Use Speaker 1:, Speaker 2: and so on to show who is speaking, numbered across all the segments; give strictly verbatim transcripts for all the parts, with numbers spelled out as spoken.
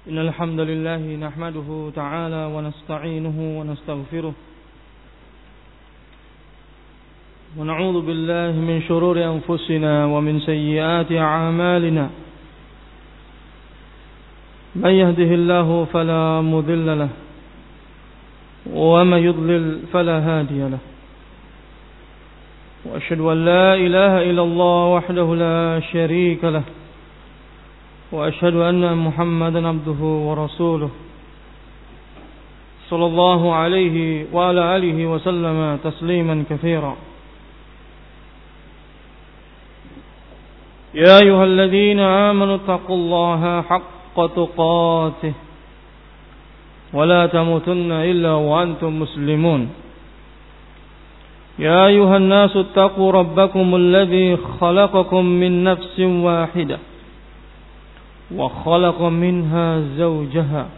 Speaker 1: إن الحمد لله نحمده تعالى ونستعينه ونستغفره ونعوذ بالله من شرور أنفسنا ومن سيئات أعمالنا من يهده الله فلا مضل له ومن يضلل فلا هادي له وأشهد أن لا إله إلا الله وحده لا شريك له وأشهد أن محمدا عبده ورسوله صلى الله عليه وعلى آله وسلم تسليما كثيرا يا أيها الذين آمنوا اتقوا الله حق تقاته ولا تموتن إلا وأنتم مسلمون يا أيها الناس اتقوا ربكم الذي خلقكم من نفس واحدة وخلق منها زوجها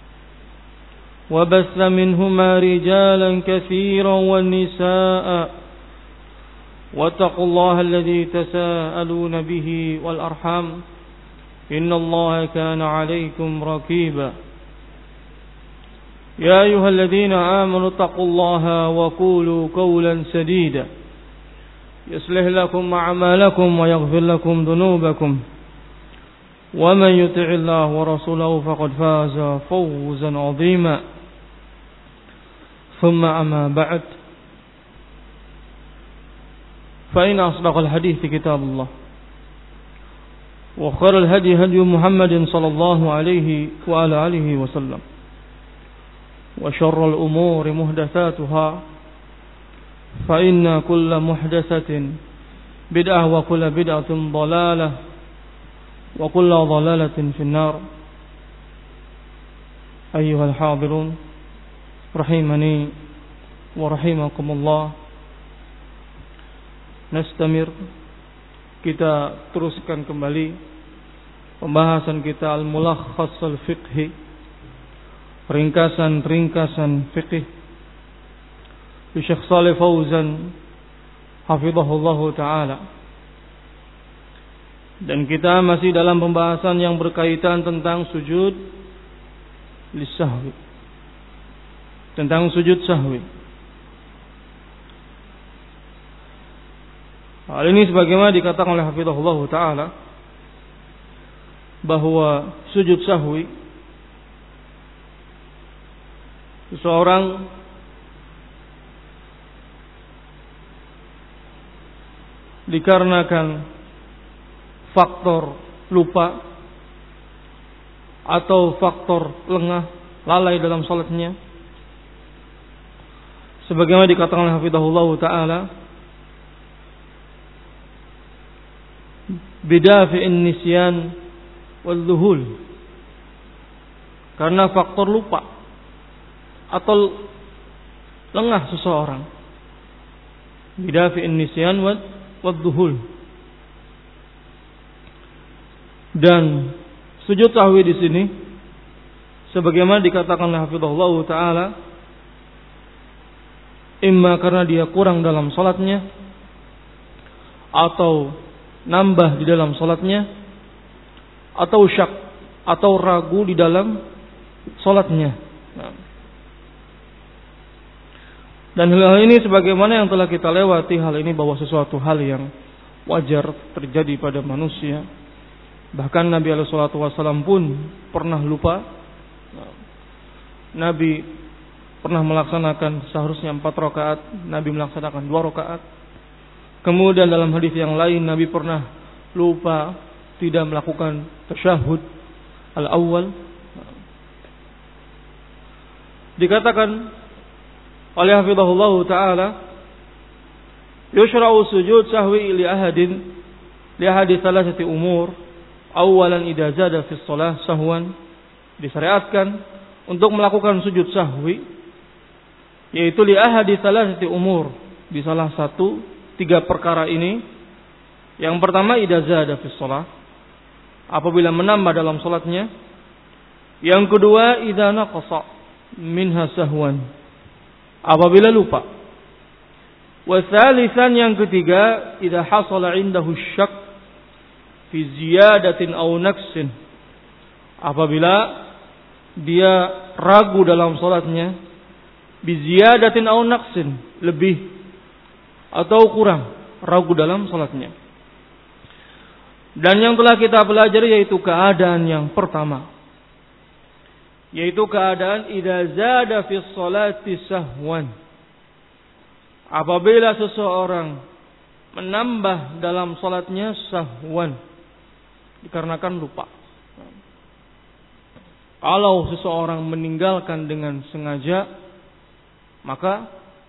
Speaker 1: وبث منهما رجالا كثيرا والنساء واتقوا الله الذي تساءلون به والأرحام إن الله كان عليكم رقيبا يا أيها الذين آمنوا اتقوا الله وقولوا قولا سديدا يصلح لكم أعمالكم ويغفر لكم ذنوبكم ومن يطع الله ورسوله فقد فاز فوزا عظيما ثم أما بعد فإن أصدق الحديث كتاب الله وخير الهدي هدي محمد صلى الله عليه وعلى آله وسلم وشر الأمور محدثاتها فإن كل محدثة بدعة وكل بدعة ضلالة وكل ضلالة في النار. أيها الحاضرون رحمني ورحمكم الله. Nastamir, kita teruskan kembali pembahasan kita Al-Mulakhas Al-Fiqhi, ringkasan-ringkasan fiqih Syekh Shalih Fauzan hafizahullahu taala. Dan kita masih dalam pembahasan yang berkaitan tentang sujud lisahwi, tentang sujud sahwi. Hal ini sebagaimana dikatakan oleh hafizahullah taala bahwa sujud sahwi seseorang dikarenakan faktor lupa atau faktor lengah, lalai dalam salatnya, sebagaimana dikatakan oleh hafizahullah taala bidafi'in nisyan wal dhuhul, karena faktor lupa atau lengah seseorang, bidafi'in nisyan wal dhuhul. Dan sujud sahwi di sini sebagaimana dikatakan oleh hafizahullah taala, imma karena dia kurang dalam salatnya atau nambah di dalam salatnya, atau syak atau ragu di dalam salatnya. Dan hal ini sebagaimana yang telah kita lewati, hal ini bahwa sesuatu hal yang wajar terjadi pada manusia. Bahkan Nabi alaihi salatu wasallam pun pernah lupa. Nabi pernah melaksanakan seharusnya empat rakaat, Nabi melaksanakan dua rakaat. Kemudian dalam hadis yang lain Nabi pernah lupa tidak melakukan tasyahud al-awwal. Dikatakan oleh hafizahullah taala, yushra'u sujud sahwi li ahadin li ahadi thalathati umur. Awalan idza zada fi shalah sahwan, disyariatkan untuk melakukan sujud sahwi yaitu li ahadi thalathati umur, di salah satu tiga perkara ini. Yang pertama idza zada fi shalah, apabila menambah dalam salatnya. Yang kedua idza naqasa minha sahwan, apabila lupa. Wa tsalitsan, yang ketiga idza hasala indahu syak fi ziyadatin aw naqsin, apabila dia ragu dalam salatnya, biziyadatin aw naqsin, lebih atau kurang, ragu dalam salatnya. Dan yang telah kita pelajari yaitu keadaan yang pertama, yaitu keadaan idza zada fi sholati sahwan. Apabila seseorang menambah dalam salatnya sahwan, dikarenakan lupa. Kalau seseorang meninggalkan dengan sengaja, maka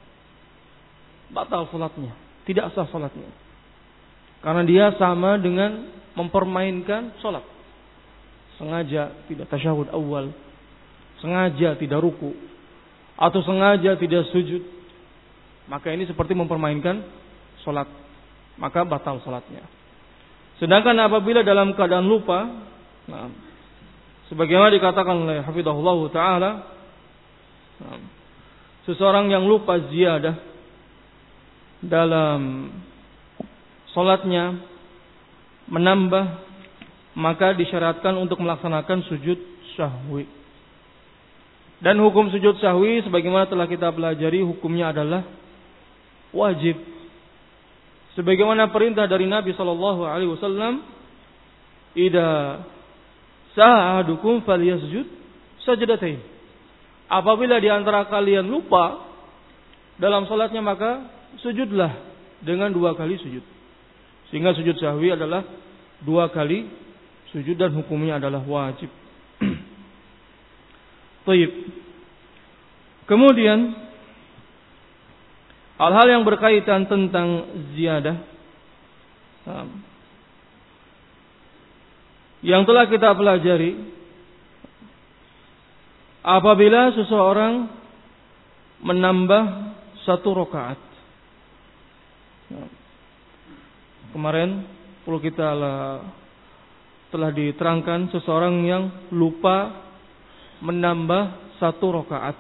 Speaker 1: batal salatnya, tidak sah salatnya. Karena dia sama dengan mempermainkan salat. Sengaja tidak tasyahud awal, sengaja tidak ruku, atau sengaja tidak sujud, maka ini seperti mempermainkan salat, maka batal salatnya. Sedangkan apabila dalam keadaan lupa, nah, sebagaimana dikatakan oleh hafizahullah taala, nah, seseorang yang lupa ziyadah dalam salatnya, menambah, maka disyariatkan untuk melaksanakan sujud sahwi. Dan hukum sujud sahwi sebagaimana telah kita pelajari, hukumnya adalah wajib. Sebagaimana perintah dari Nabi sallallahu alaihi wasallam, "Idza saha ahadukum falyasjud sajdatain." Apabila di antara kalian lupa dalam salatnya, maka sujudlah dengan dua kali sujud. Sehingga sujud sahwi adalah dua kali sujud dan hukumnya adalah wajib. Baik. Kemudian hal-hal yang berkaitan tentang ziyadah yang telah kita pelajari, apabila seseorang menambah satu rakaat. Kemarin perlu kita telah diterangkan seseorang yang lupa menambah satu rakaat.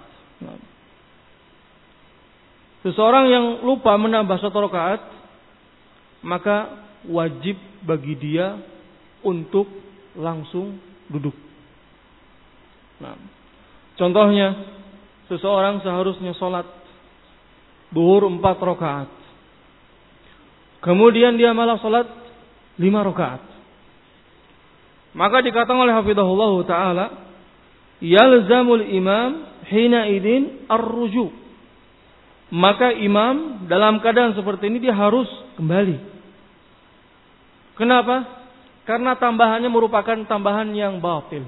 Speaker 1: Seseorang yang lupa menambah satu rakaat, maka wajib bagi dia untuk langsung duduk. Nah, contohnya, seseorang seharusnya sholat duhur empat rakaat, kemudian dia malah sholat lima rakaat. Maka dikatakan oleh hafizahullah ta'ala, yalzamul imam hina idin ar-ruju. Maka imam dalam keadaan seperti ini dia harus kembali. Kenapa? Karena tambahannya merupakan tambahan yang batil.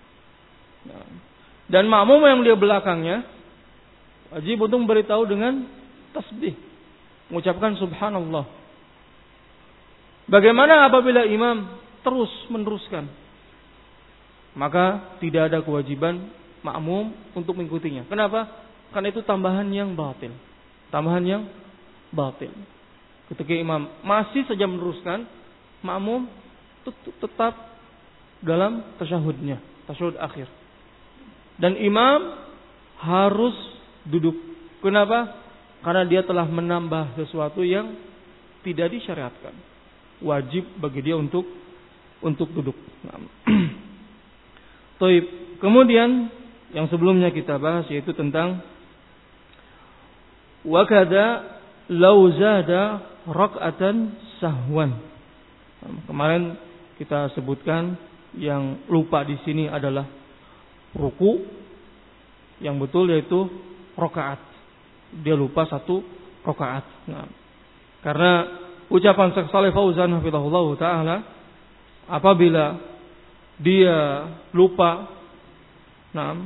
Speaker 1: Dan makmum yang dia belakangnya wajib untuk memberitahu dengan tasbih, mengucapkan subhanallah. Bagaimana apabila imam terus meneruskan? Maka tidak ada kewajiban makmum untuk mengikutinya. Kenapa? Karena itu tambahan yang batil. Tambahan yang batil. Ketika imam masih saja meneruskan, makmum tetap dalam tasyahudnya, tasyahud akhir. Dan imam harus duduk. Kenapa? Karena dia telah menambah sesuatu yang tidak disyariatkan. Wajib bagi dia untuk untuk duduk. Taib. Kemudian yang sebelumnya kita bahas yaitu tentang wa kadza law zada rak'atan sahwan. Kemarin kita sebutkan yang lupa di sini adalah ruku, yang betul yaitu rakaat. Dia lupa satu rakaat. Nah, karena ucapan Syekh Shalih Fauzan hafizahullah taala, apabila dia lupa, nah,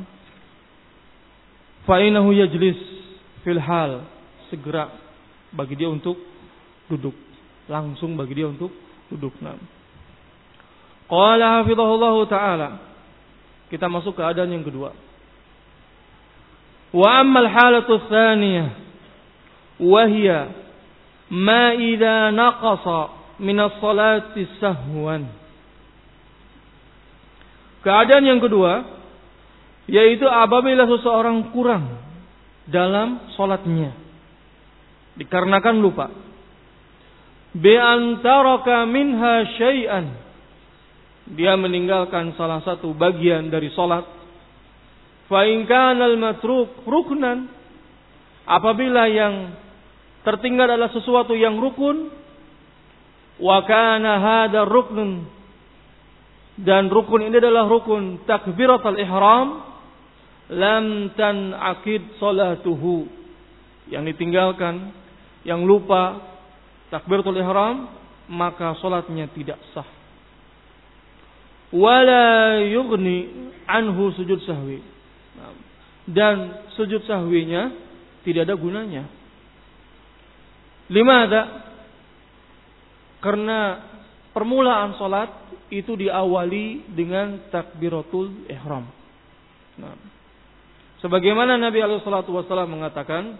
Speaker 1: fa innahu yajlis fil hal, segera bagi dia untuk duduk, langsung bagi dia untuk duduk. Nah, qala hafizahullah taala, kita masuk ke keadaan yang kedua. Wa ammal halatu tsaniyah wa hiya ma idza naqasa min as-salati sahwan. Keadaan yang kedua yaitu apabila seseorang kurang dalam salatnya dikarenakan lupa, bi antaraka minha syai'an, dia meninggalkan salah satu bagian dari salat, Fa in kana al-matruk ruknan, apabila yang tertinggal adalah sesuatu yang rukun, wa kana hadha ruknun, dan rukun ini adalah rukun takbiratul ihram, lam tan'aqid salatuhu, yang ditinggalkan, yang lupa takbiratul ihram, maka salatnya tidak sah. Wala yughni anhu sujud sahwi, dan sujud sahwinya tidak ada gunanya. Limada? Karena permulaan salat itu diawali dengan takbiratul ihram. Nah, sebagaimana Nabi alaihi salatu wasallam mengatakan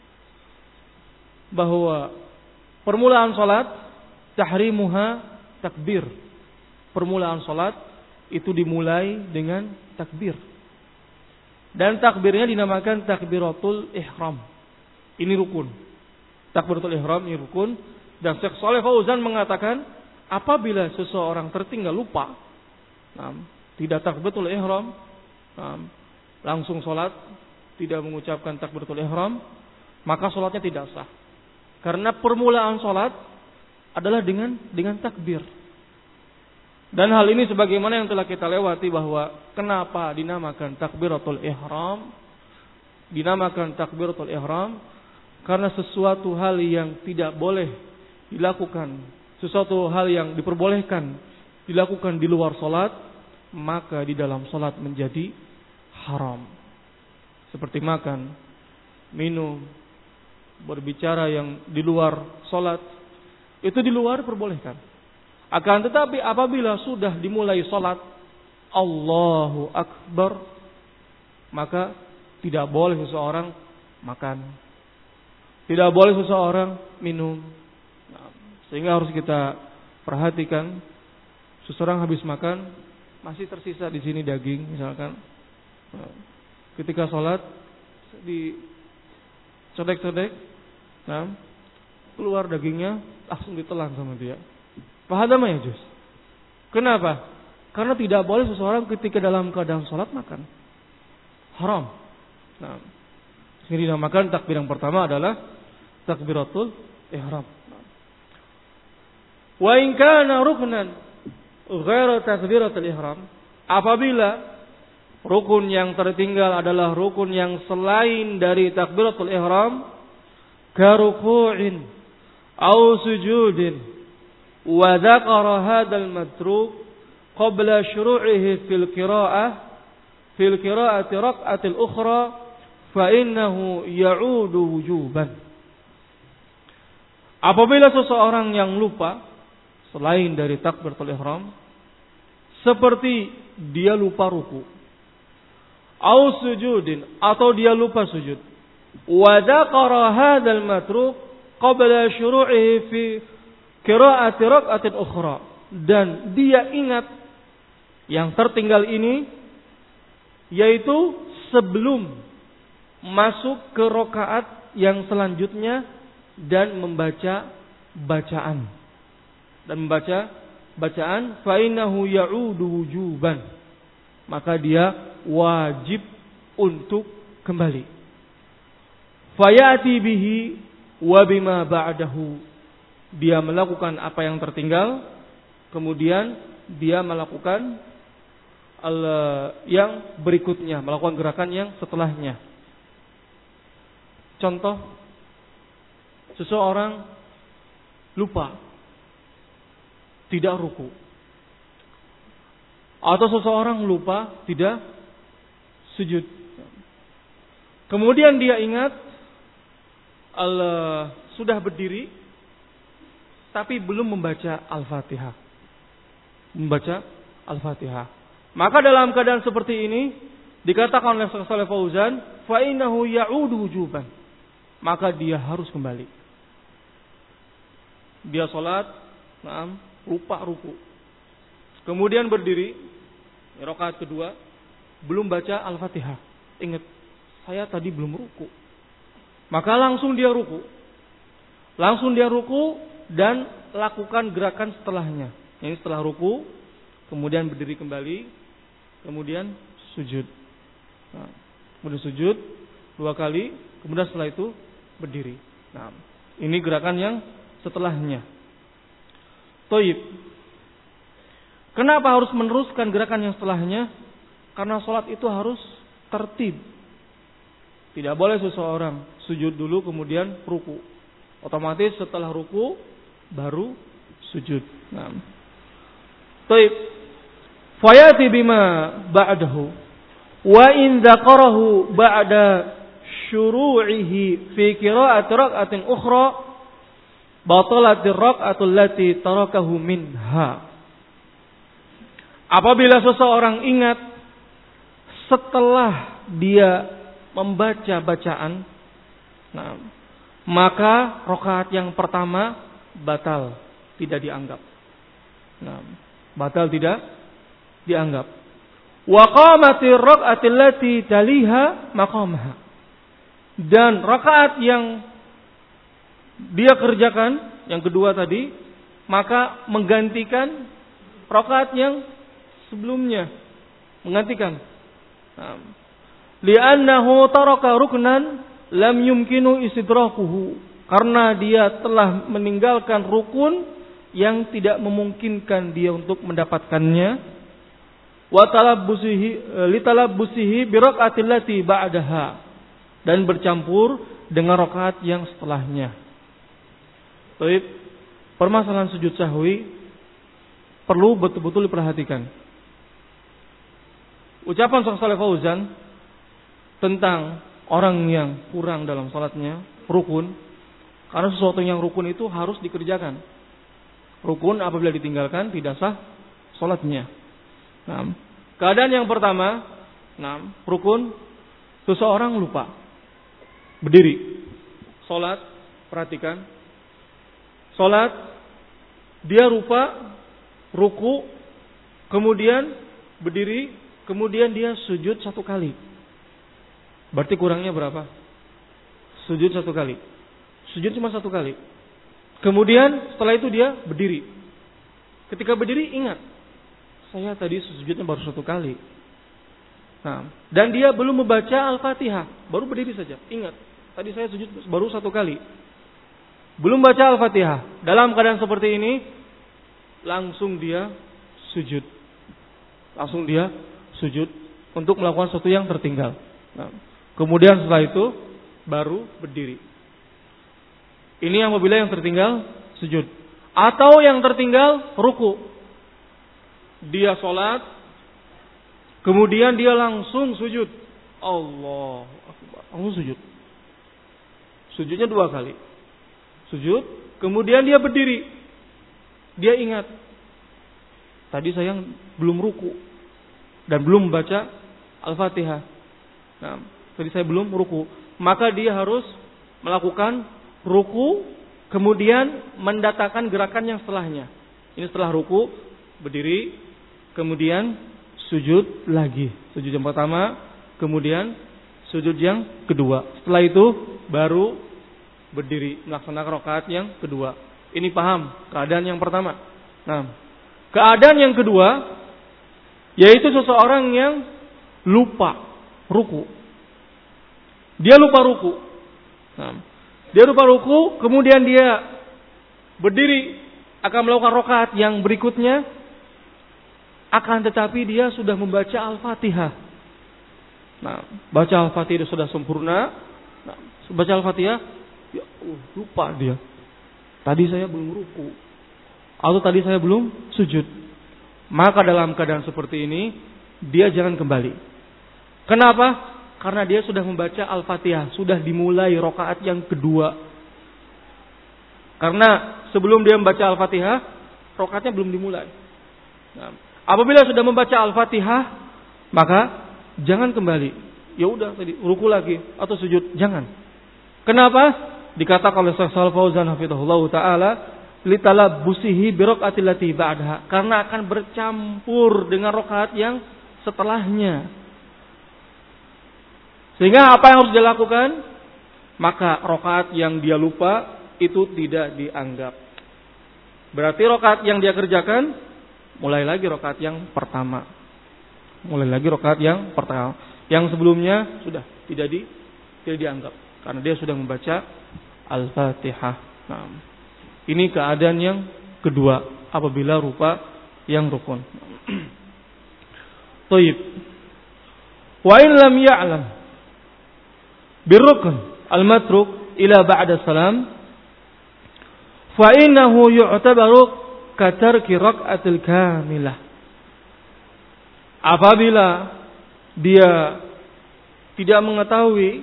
Speaker 1: bahwa permulaan salat tahrimuha takbir. Permulaan salat itu dimulai dengan takbir. Dan takbirnya dinamakan takbiratul ihram. Ini rukun. Takbiratul ihram ini rukun. Dan Syekh Shalih Fauzan mengatakan, apabila seseorang tertinggal lupa, nah, tidak takbiratul ihram, nah, langsung salat tidak mengucapkan takbiratul ihram, maka salatnya tidak sah. Karena permulaan salat adalah dengan dengan takbir. Dan hal ini sebagaimana yang telah kita lewati, bahwa kenapa dinamakan takbiratul ihram, dinamakan takbiratul ihram karena sesuatu hal yang tidak boleh dilakukan, sesuatu hal yang diperbolehkan dilakukan di luar salat, maka di dalam salat menjadi haram. Seperti makan, minum, berbicara yang di luar salat, itu di luar diperbolehkan. Akan tetapi apabila sudah dimulai salat, Allahu Akbar, maka tidak boleh seseorang makan, tidak boleh seseorang minum. Nah, sehingga harus kita perhatikan, seseorang habis makan masih tersisa di sini daging misalkan, nah, ketika salat dicodek-codek, nah, keluar dagingnya, langsung ditelan sama dia. Fahadama ya juz. Kenapa? Karena tidak boleh seseorang ketika dalam keadaan salat makan. Haram. Nah, ini dinamakan takbir yang pertama adalah takbiratul ihram. Wa in kana ruknan ghairu takbiratul ihram, apabila rukun yang tertinggal adalah rukun yang selain dari takbiratul ihram, ka ruku'in au sujudin, wa dzakara hadzal matruk qabla syuru'ihi fil qira'ah fil qira'ati rak'atil ukhra fa innahu ya'udu wujuban. Apabila seseorang yang lupa selain dari takbiratul ihram, seperti dia lupa ruku, au sujudin, atau dia lupa sujud, wa dzakara hadzal matruk qabla syuru'ihi fi qira'ati rak'atin ukhra, dan dia ingat yang tertinggal ini, yaitu sebelum masuk ke rakaat yang selanjutnya dan membaca bacaan dan membaca bacaan, fa innahu ya'udu wujuban, maka dia wajib untuk kembali. Fayati bihi wa bima ba'dahu, dia melakukan apa yang tertinggal, kemudian dia melakukan yang berikutnya, melakukan gerakan yang setelahnya. Contoh, seseorang lupa tidak ruku, atau seseorang lupa tidak sujud, kemudian dia ingat Allah sudah berdiri tapi belum membaca Al-Fatihah. Membaca Al-Fatihah. Maka dalam keadaan seperti ini dikatakan oleh Syekh Shalih Fauzan, fa innahu ya'udu wujuban, maka dia harus kembali. Dia salat, naam, lupa ruku. Kemudian berdiri, rakaat kedua, belum baca Al-Fatihah. Ingat, saya tadi belum ruku. Maka langsung dia ruku. Langsung dia ruku dan lakukan gerakan setelahnya. Ini setelah ruku, kemudian berdiri kembali, kemudian sujud. Nah, kemudian sujud dua kali, kemudian setelah itu berdiri. Nah, ini gerakan yang setelahnya. Toib. Kenapa harus meneruskan gerakan yang setelahnya? Karena sholat itu harus tertib. Tidak boleh seseorang sujud dulu kemudian ruku. Otomatis setelah ruku baru sujud. Nah. Toib. Fayati bima ba'dahu. Wa in dzakarahu ba'da syuru'ihi fi qira'ati rak'atin ukhra batalat ar-rak'atu allati tarakahu minha. Apabila seseorang ingat setelah dia membaca bacaan, nah, maka rakaat yang pertama batal, tidak dianggap. Nah, batal tidak dianggap. Wa qamatir rak'ati allati taliha maqamaha. Dan rakaat yang dia kerjakan yang kedua tadi, maka menggantikan rakaat yang sebelumnya, menggantikan. Nah, li'annahu taraka ruknan lam yumkinu istidrakuhu. Karena dia telah meninggalkan rukun yang tidak memungkinkan dia untuk mendapatkannya. Wa talabbusihi li talabbusihi bi rak'atil lati ba'daha, dan bercampur dengan rakaat yang setelahnya. Baik, permasalahan sujud sahwi perlu betul-betul diperhatikan. Ucapan Syekh Shalih Fauzan tentang orang yang kurang dalam salatnya, rukun, karena sesuatu yang rukun itu harus dikerjakan. Rukun apabila ditinggalkan tidak sah salatnya. Nah, keadaan yang pertama, nah, rukun, seseorang lupa berdiri, salat, perhatikan, salat, dia lupa ruku, kemudian berdiri, kemudian dia sujud satu kali. Berarti kurangnya berapa? Sujud satu kali. Sujud cuma satu kali. Kemudian setelah itu dia berdiri. Ketika berdiri ingat, saya tadi sujudnya baru satu kali. Nah, dan dia belum membaca Al-Fatihah, baru berdiri saja. Ingat, tadi saya sujud baru satu kali. Belum baca Al-Fatihah. Dalam keadaan seperti ini, langsung dia sujud. Langsung dia sujud untuk melakukan sesuatu yang tertinggal. Nah, kemudian setelah itu baru berdiri. Ini yang apabila yang tertinggal sujud. Atau yang tertinggal ruku. Dia sholat, kemudian dia langsung sujud. Allah Akbar. Langsung sujud. Sujudnya dua kali. Sujud, kemudian dia berdiri. Dia ingat, tadi saya belum ruku dan belum baca Al-Fatihah. Nah, tadi saya belum ruku. Maka dia harus melakukan ruku, kemudian mendatangkan gerakan yang setelahnya. Ini setelah ruku, berdiri, kemudian sujud lagi. Sujud yang pertama, kemudian sujud yang kedua. Setelah itu baru berdiri melaksanakan rakaat yang kedua. Ini paham keadaan yang pertama. Nah, keadaan yang kedua yaitu seseorang yang lupa ruku. Dia lupa ruku. Nah, dia lupa ruku, kemudian dia berdiri akan melakukan rakaat yang berikutnya. Akan tetapi dia sudah membaca Al-Fatihah. Nah, baca Al-Fatihah sudah sempurna. Nah, baca Al-Fatihah, ya uh, lupa dia. Tadi saya belum ruku, atau tadi saya belum sujud. Maka dalam keadaan seperti ini, dia jangan kembali. Kenapa? Karena dia sudah membaca Al-Fatihah, sudah dimulai rakaat yang kedua. Karena sebelum dia membaca Al-Fatihah, rakaatnya belum dimulai. Nah, apabila sudah membaca Al-Fatihah, maka jangan kembali. Ya udah tadi ruku lagi atau sujud, jangan. Kenapa? Dikatakan oleh Syekh Shalih Fauzan hafizahullah taala, litalabbusihi bi rak'atil lati ba'daha, karena akan bercampur dengan rakaat yang setelahnya. Sehingga apa yang harus dilakukan? Maka rakaat yang dia lupa itu tidak dianggap. Berarti rakaat yang dia kerjakan mulai lagi rakaat yang pertama. Mulai lagi rakaat yang pertama. Yang sebelumnya sudah tidak di tidak dianggap karena dia sudah membaca Al-Fatihah. Nah, ini keadaan yang kedua apabila rupa yang rukun. Thayyib. Wa in lam ya'lam birrukn al-matruk ila ba'da salam fa innahu yu'tabaru katarki rak'atil kamilah. Apabila dia tidak mengetahui,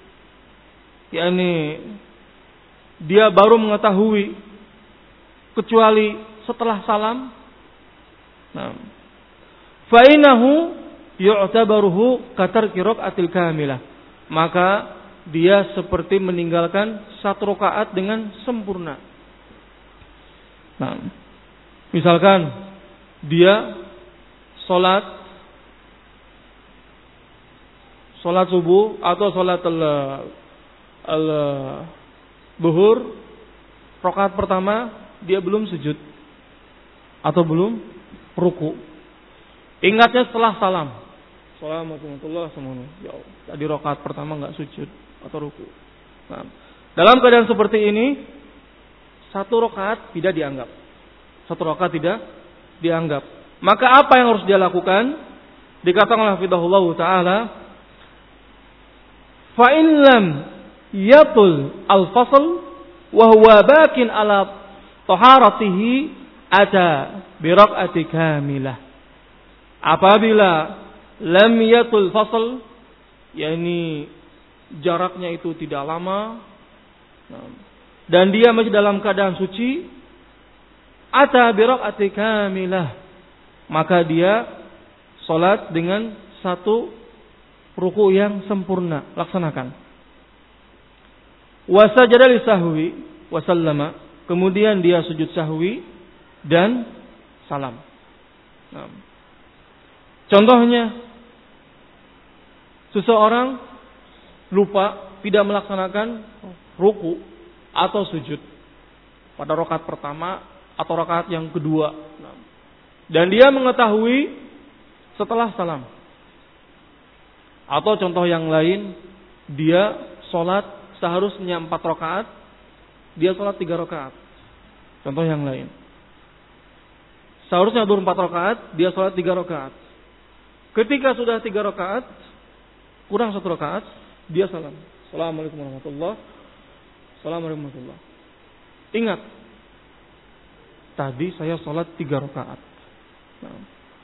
Speaker 1: yakni dia baru mengetahui kecuali setelah salam, nah, fa innahu yu'tabaruhu katarki rak'atil kamilah, maka dia seperti meninggalkan satu rakaat dengan sempurna. Nah, misalkan dia salat salat subuh atau salat al-zuhur, rakaat pertama dia belum sujud atau belum ruku. Ingatnya setelah salam. Assalamualaikum warahmatullahi wabarakatuh. Ya Allah, tadi rakaat pertama enggak sujud atau ruku. Nah, dalam keadaan seperti ini satu rakaat tidak dianggap. Satu rakaat tidak dianggap. Maka apa yang harus dia lakukan? Dikatakan oleh hafizahullah taala, fa in lam yatul al-fasl wa huwa bakin ala taharatihi ata bi rak'ati kamilah. Apabila lam yatul fasl, yakni jaraknya itu tidak lama dan dia masih dalam keadaan suci, ata bi rak'ati kamilah, maka dia salat dengan satu ruku yang sempurna, laksanakan. Wa sajada li sahwi wa sallama, kemudian dia sujud sahwi dan salam. Nah, contohnya seseorang lupa tidak melaksanakan ruku atau sujud pada rakaat pertama atau rakaat yang kedua, dan dia mengetahui setelah salam. Atau contoh yang lain, dia sholat seharusnya empat rakaat, dia sholat tiga rakaat. Contoh yang lain, seharusnya duhur empat rakaat, dia sholat tiga rakaat. Ketika sudah tiga rakaat, kurang satu rakaat, dia salam. Assalamualaikum warahmatullahi wabarakatuh. Assalamualaikum warahmatullahi wabarakatuh. Ingat, tadi saya sholat tiga rakaat. Nah,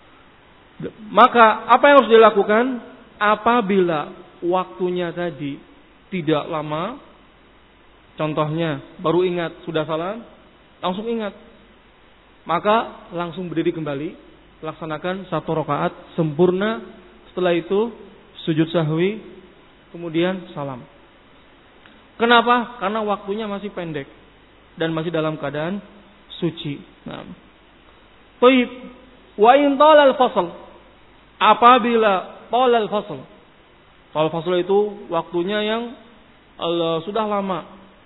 Speaker 1: maka apa yang harus dilakukan? Apabila waktunya tadi tidak lama, contohnya baru ingat sudah salam, langsung ingat, maka langsung berdiri kembali, laksanakan satu rakaat sempurna. Setelah itu sujud sahwi, kemudian salam. Kenapa? Karena waktunya masih pendek dan masih dalam keadaan suci. Nah, Taib. Wa in talal fasl, apabila talal fasl, talal fasl itu waktunya yang uh, sudah lama.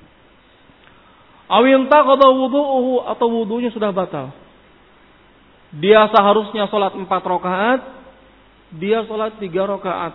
Speaker 1: Awin taqada wudu'uhu, atau wudunya sudah batal. Dia seharusnya sholat empat rakaat, dia sholat tiga rakaat.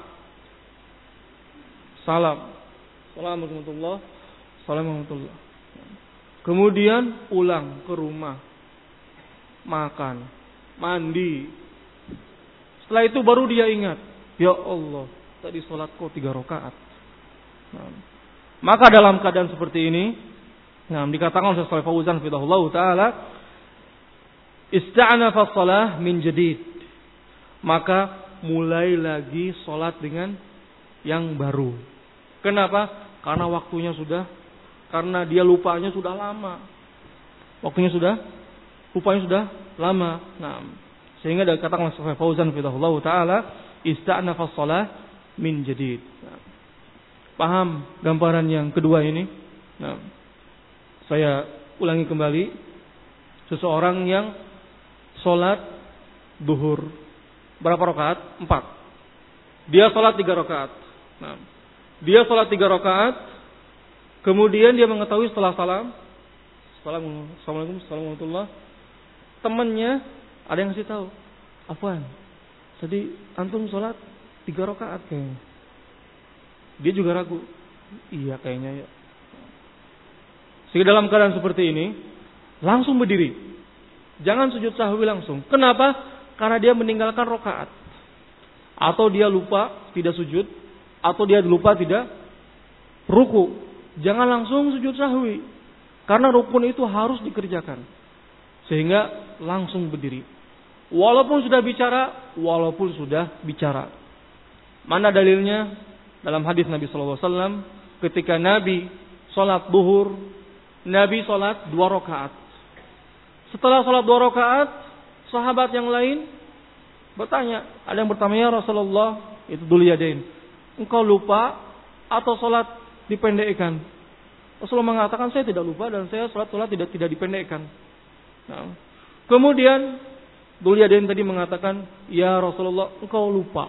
Speaker 1: Salam. Assalamualaikum warahmatullahi wabarakatuh. Kemudian pulang ke rumah, makan, mandi. Setelah itu baru dia ingat, ya Allah, tadi sholat kok tiga rakaat. Nah, maka dalam keadaan seperti ini, nah, dikatakan oleh Shalih Fauzan fidahullah taala, ista'nafa shalah min jadid, maka mulai lagi sholat dengan yang baru. Kenapa? Karena waktunya sudah, karena dia lupanya sudah lama. Waktunya sudah, lupanya sudah lama. Nah, sehingga dikatakan oleh Shalih Fauzan fidahullah taala, ista'nafa shalah min jadid. Nah, paham gambaran yang kedua ini? Nah, saya ulangi kembali. Seseorang yang sholat duhur berapa rakaat? Empat. Dia sholat tiga rakaat. Nah, dia sholat tiga rakaat. Kemudian dia mengetahui setelah salam, Assalamualaikum warahmatullahi wabarakatuh. Temannya ada yang kasih tahu, Afwan, tadi antum sholat tiga rakaat kayaknya. Dia juga ragu. Iya kayaknya ya. Sehingga dalam keadaan seperti ini, langsung berdiri. Jangan sujud sahwi langsung. Kenapa? Karena dia meninggalkan rakaat. Atau dia lupa tidak sujud. Atau dia lupa tidak ruku. Jangan langsung sujud sahwi. Karena rukun itu harus dikerjakan. Sehingga langsung berdiri. Walaupun sudah bicara, walaupun sudah bicara. Mana dalilnya? Dalam hadis Nabi sallallahu alaihi wasallam, ketika Nabi salat duhur, Nabi salat dua rakaat. Setelah salat dua rakaat, sahabat yang lain bertanya, ada yang bertanya, ya Rasulullah, itu Dzul Yadain, engkau lupa atau salat dipendekkan? Rasulullah mengatakan, saya tidak lupa dan saya salat salat tidak tidak dipendekkan. Nah, kemudian Dzul Yadain tadi mengatakan, ya Rasulullah, engkau lupa.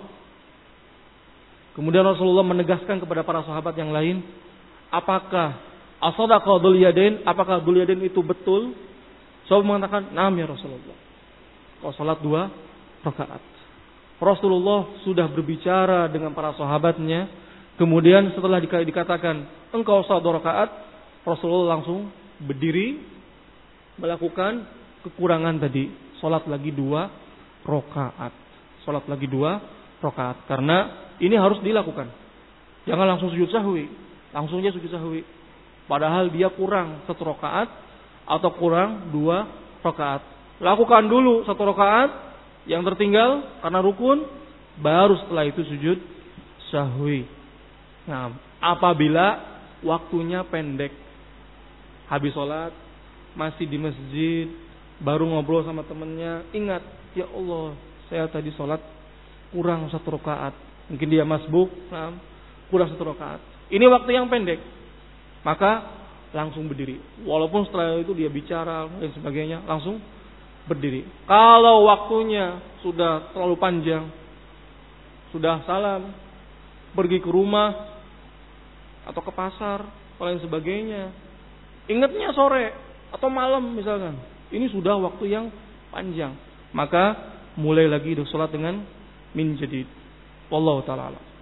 Speaker 1: Kemudian Rasulullah menegaskan kepada para sahabat yang lain, apakah as-sadaqa Dzul Yadain, apakah Dzul Yadain itu betul? Sahabat mengatakan, "Naam ya Rasulullah." Kau salat dua rakaat. Rasulullah sudah berbicara dengan para sahabatnya. Kemudian setelah dikatakan, engkau salat dua rakaat, Rasulullah langsung berdiri melakukan kekurangan tadi. Salat lagi dua rakaat. Salat lagi dua rakaat. Karena ini harus dilakukan. Jangan langsung sujud sahwi. Langsung aja sujud sahwi. Padahal dia kurang satu rakaat atau kurang dua rakaat. Lakukan dulu satu rakaat yang tertinggal karena rukun, baru setelah itu sujud sahwi. Nah, apabila waktunya pendek, habis sholat, masih di masjid, baru ngobrol sama temennya, ingat, ya Allah, saya tadi sholat kurang satu rakaat. Mungkin dia masbuk, nah, kurang satu rakaat. Ini waktu yang pendek, maka langsung berdiri. Walaupun setelah itu dia bicara dan sebagainya, langsung berdiri. Kalau waktunya sudah terlalu panjang, sudah salam, pergi ke rumah atau ke pasar, dan lain sebagainya, ingatnya sore atau malam misalkan, ini sudah waktu yang panjang, maka mulai lagi sholat dengan min jadid. Wallahu ta'ala a'lam.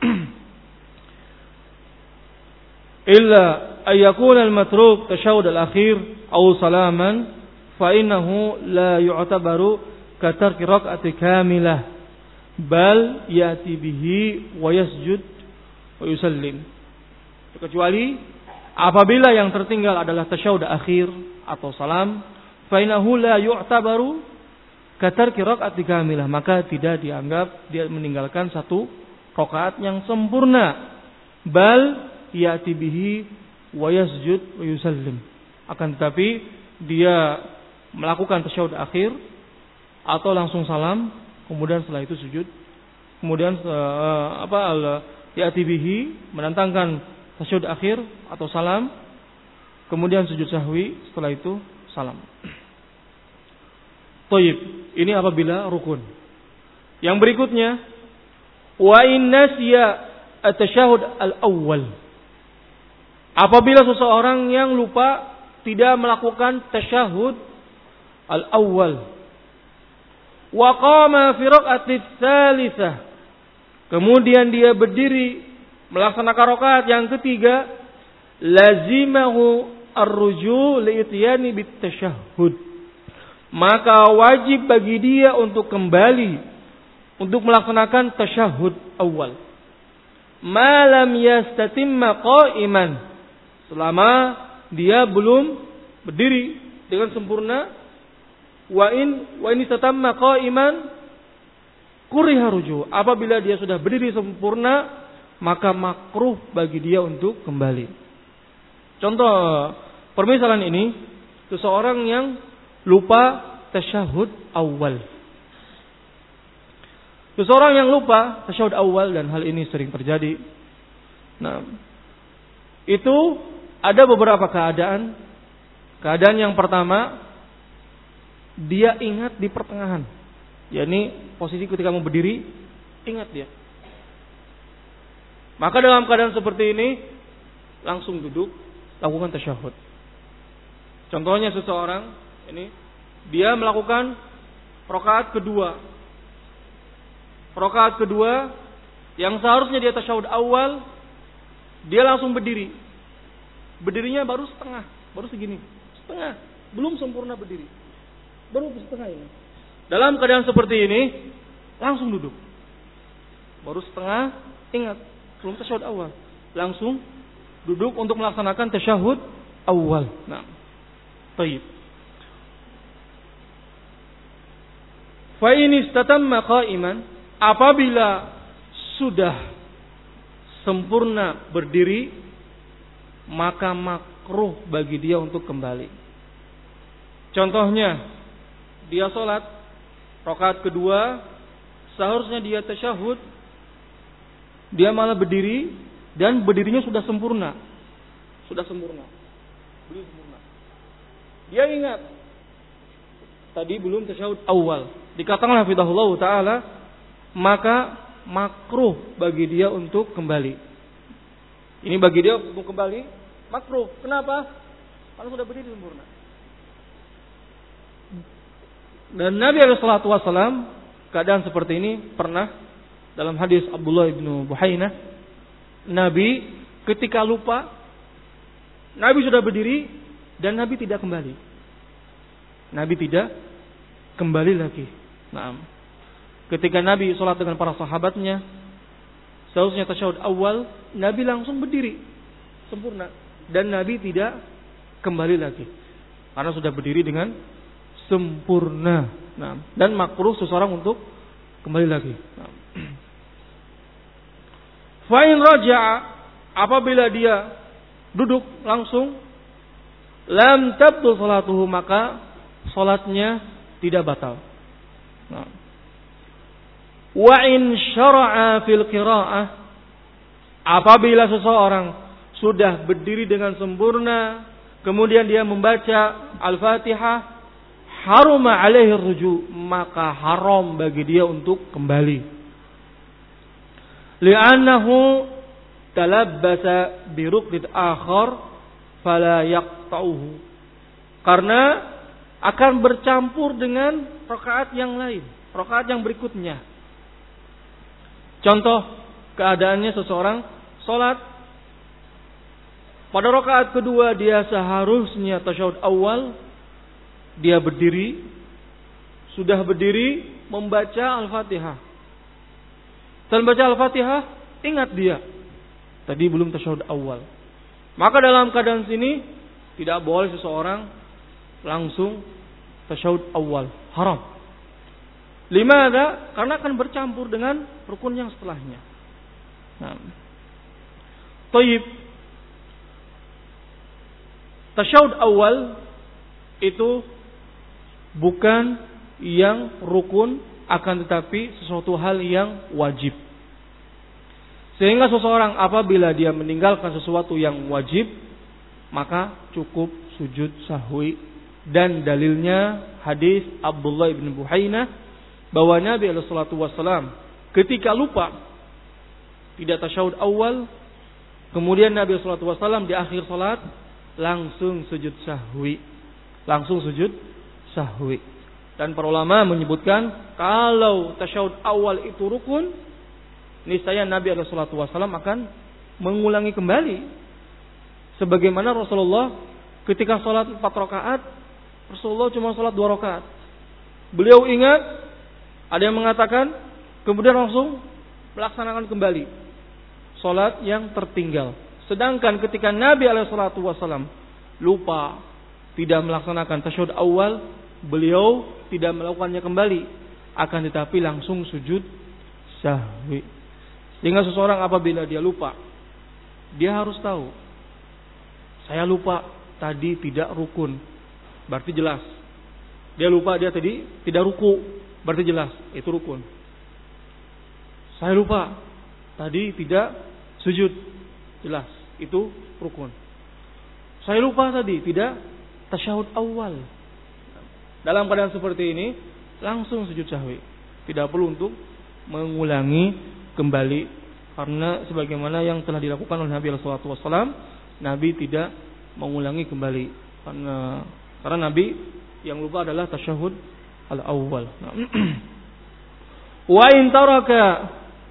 Speaker 1: Illa ayyakuna al-matruk tashahhud al-akhir aw salaman fa innahu la yu'tabaru ka tarki rak'ati kamilah bal yati bihi wa yasjud wa yusallim. Kecuali apabila yang tertinggal adalah tasyahud akhir atau salam, fa innahu la yu'tabaru ka tarki rak'ati kamilah, maka tidak dianggap dia meninggalkan satu rakaat yang sempurna. Bal ya'ti bihi wa yasjud wa yusallim. Akan tetapi dia melakukan tasyahud akhir atau langsung salam, kemudian setelah itu sujud, kemudian uh, apa ya'ti bihi menantangkan tasyahud akhir atau salam, kemudian sujud sahwi, setelah itu salam. Thayyib, ini apabila rukun. Yang berikutnya, wa in nasiya at-tasyahud al-awwal. Apabila seseorang yang lupa tidak melakukan tasyahud al-awwal, wa qama fi rak'ati tsalitsah, kemudian dia berdiri melaksanakan rakaat yang ketiga, lazimahu ar-ruju' li ityani bit tasyahud, maka wajib bagi dia untuk kembali untuk melaksanakan tasyahud awal. Ma lam yastatimma qa'iman, selama dia belum berdiri dengan sempurna. Wa in wa in istatamma qa'iman kuriha ruju', apabila dia sudah berdiri sempurna, maka makruh bagi dia untuk kembali. Contoh permisalan ini, seseorang yang lupa tasyahud awal. Seseorang yang lupa tasyahud awal, dan hal ini sering terjadi. Nah, itu ada beberapa keadaan. Keadaan yang pertama, dia ingat di pertengahan. yakni posisi ketika mau berdiri, ingat dia. Maka dalam keadaan seperti ini, langsung duduk, lakukan tasyahud. Contohnya seseorang ini, dia melakukan rakaat kedua. Rakaat kedua Yang seharusnya dia tasyahud awal, dia langsung berdiri. Berdirinya baru setengah, baru segini. Setengah, belum sempurna berdiri. Baru setengah ini. Dalam keadaan seperti ini, langsung duduk. Baru setengah, ingat, belum tasyahud awal. Langsung duduk untuk melaksanakan tasyahud awal. Nah, baik. Fa in istatamma qa'iman, apabila sudah sempurna berdiri, maka makruh bagi dia untuk kembali. Contohnya, dia sholat rakaat kedua, seharusnya dia tasyahud, dia malah berdiri dan berdirinya sudah sempurna, sudah sempurna, belum sempurna. Dia ingat tadi belum tasyahud awal, dikatakan hafizahullah taala, maka makruh bagi dia untuk kembali. Ini bagi dia untuk kembali makruh. Kenapa? Karena sudah berdiri sempurna. Dan Nabi alaihi salatu wasallam keadaan seperti ini pernah dalam hadis Abdullah bin Buhainah, Nabi ketika lupa, Nabi sudah berdiri dan Nabi tidak kembali. Nabi tidak kembali lagi. Naam. Ketika Nabi sholat dengan para sahabatnya, seharusnya tasyahud awal, Nabi langsung berdiri sempurna dan Nabi tidak kembali lagi karena sudah berdiri dengan sempurna. Nah, dan makruh seseorang untuk kembali lagi. Nah. Fa in raja'a, apabila dia duduk langsung, lam tabtul salatuhu, maka salatnya tidak batal. Nah. Wa in syara'a fil qira'ah, apabila seseorang sudah berdiri dengan sempurna, kemudian dia membaca Al-Fatihah, haruma alaihi ruju', maka haram bagi dia untuk kembali. Li'annahu talabbasa bi ruknit akhar fala yaqta'uhu, karena akan bercampur dengan rakaat yang lain, rakaat yang berikutnya. Contoh keadaannya seseorang sholat pada rakaat kedua, dia seharusnya tasyahud awal, dia berdiri, sudah berdiri membaca Al-Fatihah. Setelah membaca Al-Fatihah, ingat dia tadi belum tasyahud awal. Maka dalam keadaan sini tidak boleh seseorang langsung tasyahud awal, haram. Limada? Karena akan bercampur dengan rukun yang setelahnya. Nah. Tayyib. Tasyahud awal itu bukan yang rukun, akan tetapi sesuatu hal yang wajib. Sehingga seseorang apabila dia meninggalkan sesuatu yang wajib, maka cukup sujud sahwi. Dan dalilnya hadis Abdullah bin Buhainah, bahwa Nabi alaihi salatu wasallam ketika lupa tidak tasyahud awal, kemudian Nabi alaihi salatu wasallam di akhir salat langsung sujud sahwi, langsung sujud sahwi. Dan para ulama menyebutkan kalau tasyahud awal itu rukun, niscaya Nabi alaihi salatu wasallam akan mengulangi kembali. Sebagaimana Rasulullah ketika salat empat rakaat, Rasulullah cuma salat dua rakaat. Beliau ingat, ada yang mengatakan kemudian langsung melaksanakan kembali salat yang tertinggal. Sedangkan ketika Nabi alaihi salatu wasallam lupa tidak melaksanakan tasyahud awal, beliau tidak melakukannya kembali, akan tetapi langsung sujud sahwi. Sehingga seseorang apabila dia lupa, dia harus tahu, saya lupa tadi tidak rukun, berarti jelas. Dia lupa dia tadi tidak ruku, berarti jelas itu rukun. Saya lupa tadi tidak sujud, jelas itu rukun. Saya lupa tadi tidak tasyahud awal. Dalam keadaan seperti ini langsung sujud sahwi, tidak perlu untuk mengulangi kembali, karena sebagaimana yang telah dilakukan oleh Nabi sallallahu alaihi wasallam, Nabi tidak mengulangi kembali, karena karena Nabi yang lupa adalah tasyahud al-awwal. Wa in taraka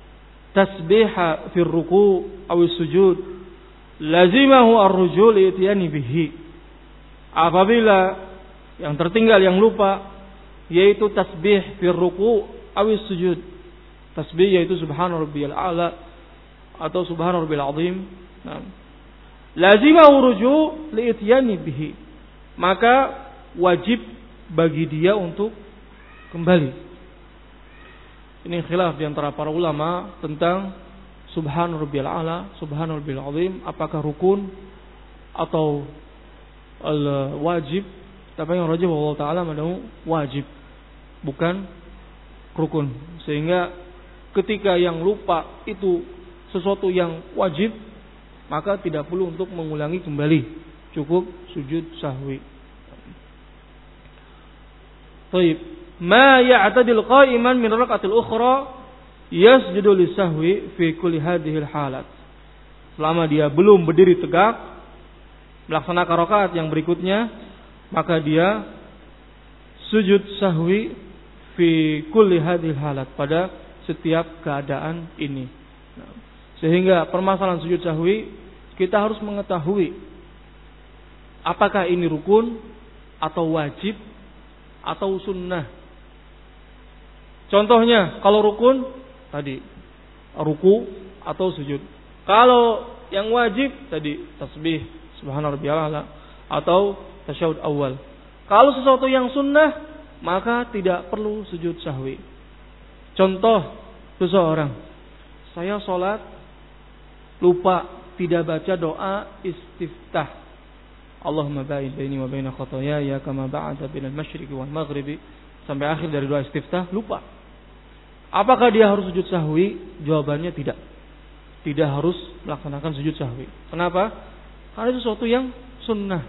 Speaker 1: tasbiha fi ruku' aw sujud lazimahu ar-rujul itiyani bihi. Apabila yang tertinggal, yang lupa, yaitu tasbih fi ruku' aw sujud. Tasbih yaitu subhana rabbiyal a'la atau subhana rabbil azim. Nah, lazimahu ruju' li itiyani bihi. Maka wajib bagi dia untuk kembali. Ini khilaf di antara para ulama tentang subhana rabbiyal a'la, subhana rabbil azim, apakah rukun atau al-wajib. Tapi yang rajih Allah taala madahu wajib, bukan rukun. Sehingga ketika yang lupa itu sesuatu yang wajib, maka tidak perlu untuk mengulangi kembali, cukup sujud sahwi. Baik, ma ya'tadil qa'iman min rak'atil ukhra yasjudu lisahwi fi kulli hadhil halat. Selama dia belum berdiri tegak melaksanakan rakaat yang berikutnya, maka dia sujud sahwi fi kulli hadhil halat, pada setiap keadaan ini. Sehingga permasalahan sujud sahwi, kita harus mengetahui apakah ini rukun atau wajib atau sunnah. Contohnya, kalau rukun tadi ruku atau sujud. Kalau yang wajib tadi tasbih subhana rabbiyal a'la atau tasyahud awal. Kalau sesuatu yang sunnah, maka tidak perlu sujud sahwi. Contoh, seseorang, saya sholat lupa tidak baca doa istiftah. Allahumma ba'id baini wa baina khotoyaya kama ba'ada bainal masyriqi wal maghribi, sampai akhir dari doa istiftah, lupa. Apakah dia harus sujud sahwi? Jawabannya tidak. Tidak harus melaksanakan sujud sahwi. Kenapa? Karena itu sesuatu yang sunnah.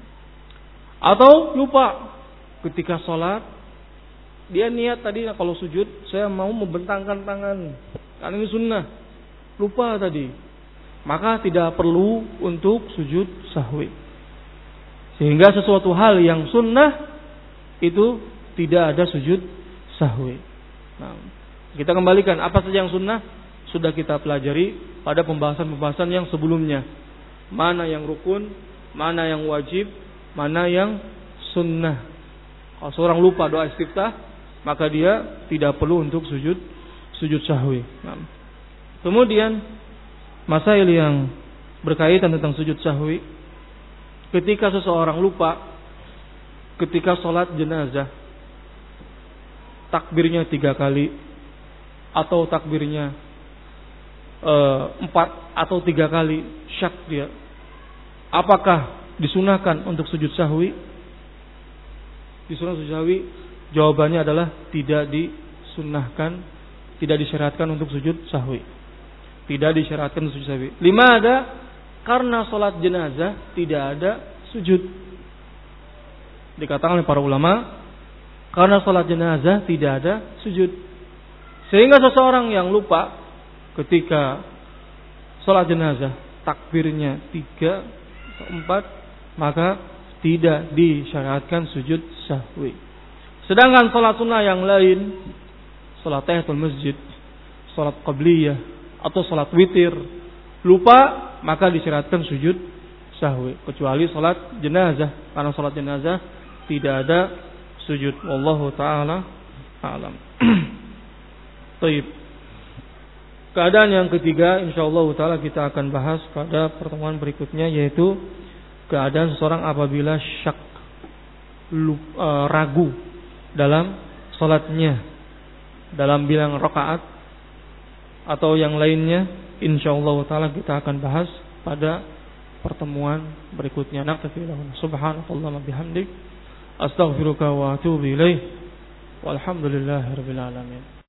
Speaker 1: Atau lupa ketika sholat, dia niat tadi kalau sujud, saya mau membentangkan tangan, karena ini sunnah. Lupa tadi, maka tidak perlu untuk sujud sahwi. Sehingga sesuatu hal yang sunnah itu tidak ada sujud sahwi. Nah, kita kembalikan apa saja yang sunnah sudah kita pelajari pada pembahasan-pembahasan yang sebelumnya. Mana yang rukun, mana yang wajib, mana yang sunnah. Kalau seorang lupa doa istiftah, maka dia tidak perlu untuk sujud sujud sahwi. Nah, kemudian masail yang berkaitan tentang sujud sahwi, ketika seseorang lupa ketika sholat jenazah, takbirnya tiga kali atau takbirnya e, empat atau tiga kali, syak dia, apakah disunahkan untuk sujud sahwi? Disunahkan sujud sahwi? Jawabannya adalah tidak disunahkan, tidak disyaratkan untuk sujud sahwi. Tidak disyaratkan untuk sujud sahwi. Lima ada, karena sholat jenazah tidak ada sujud. Dikatakan oleh para ulama, karena sholat jenazah tidak ada sujud. Sehingga seseorang yang lupa ketika sholat jenazah, takbirnya tiga atau empat, maka tidak disyaratkan sujud sahwi. Sedangkan sholat sunnah yang lain, sholat tahiyatul masjid, sholat qabliyah, atau sholat witir, lupa, maka disyaratkan sujud sahwi. Kecuali sholat jenazah, karena sholat jenazah tidak ada sujud. Wallahu ta'ala a'lam. Taib. Keadaan yang ketiga, insyaallah ta'ala kita akan bahas pada pertemuan berikutnya, yaitu keadaan seseorang apabila syak, lupa, ragu dalam sholatnya, dalam bilang rakaat atau yang lainnya. Insyaallah ta'ala kita akan bahas pada pertemuan berikutnya. Subhanakallahumma bihamdik, astaghfiruka wa atubu ilaih, walhamdulillahirabbil alamin.